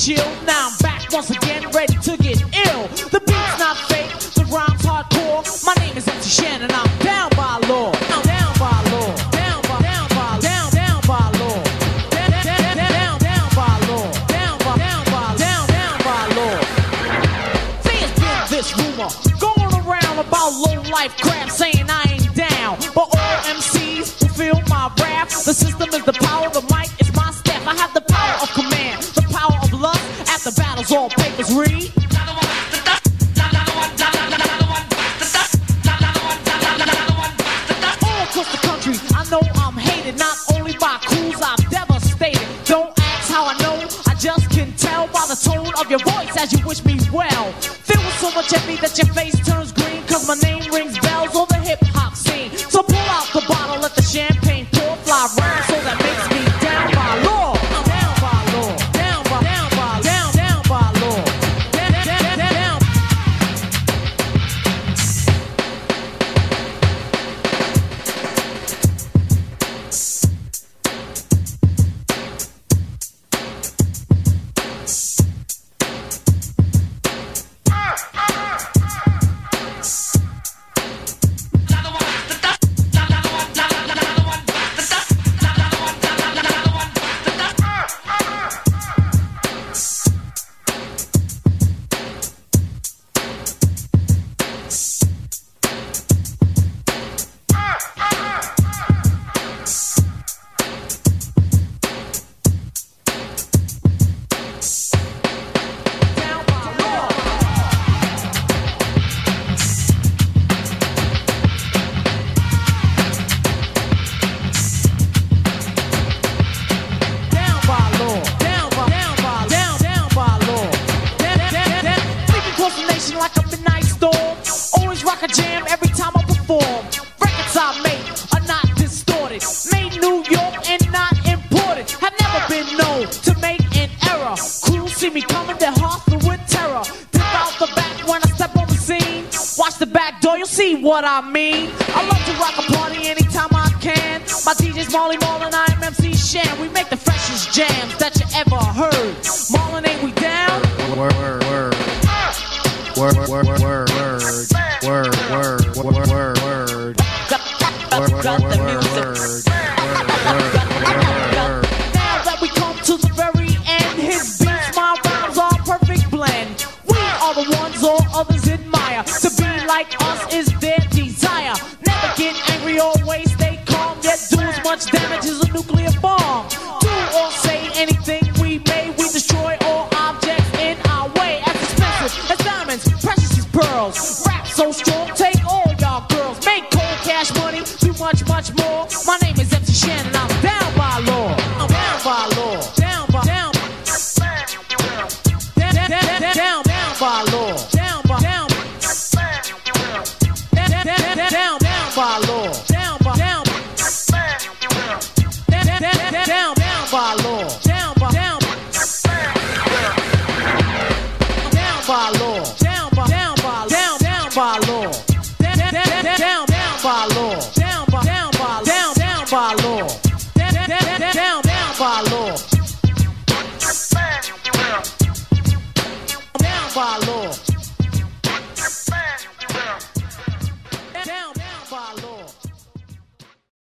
chill. Now I'm back once again, ready to get ill. The beat's not fake, the rhyme's hardcore. My name is MC Shannon, I'm down by law. I'm down by law. Down by law. Down by law. Down by law. Down by law. There's been this rumor going around about low life crap, saying I ain't down. But all MCs will feel my wrath. The system is the power, the mic is my staff. I have the power of command, the power of lust. After battles, all papers read. All across the country, I know I'm hated, not only by crews I'm devastated. Don't ask how I know, I just can tell by the tone of your voice as you wish me well. Feel so much envy that your face turns green, cause my name rings bells on the hip-hop scene. So pull out the bottle, let the champagne pour, fly round so that makes me down by law. I'm down by law. Down by law. Down by law. Down. Like a midnight storm, always rock a jam every time I perform. Records I make are not distorted, made New York and not imported. Have never been known to make an error. Crews see me coming, their hearts fill with terror. Dip out the back when I step on the scene. Watch the back door, you'll see what I mean. I love to rock a party anytime I can. My DJ's Marley Marl and I'm MC Shan. We make the freshest jams that you ever heard.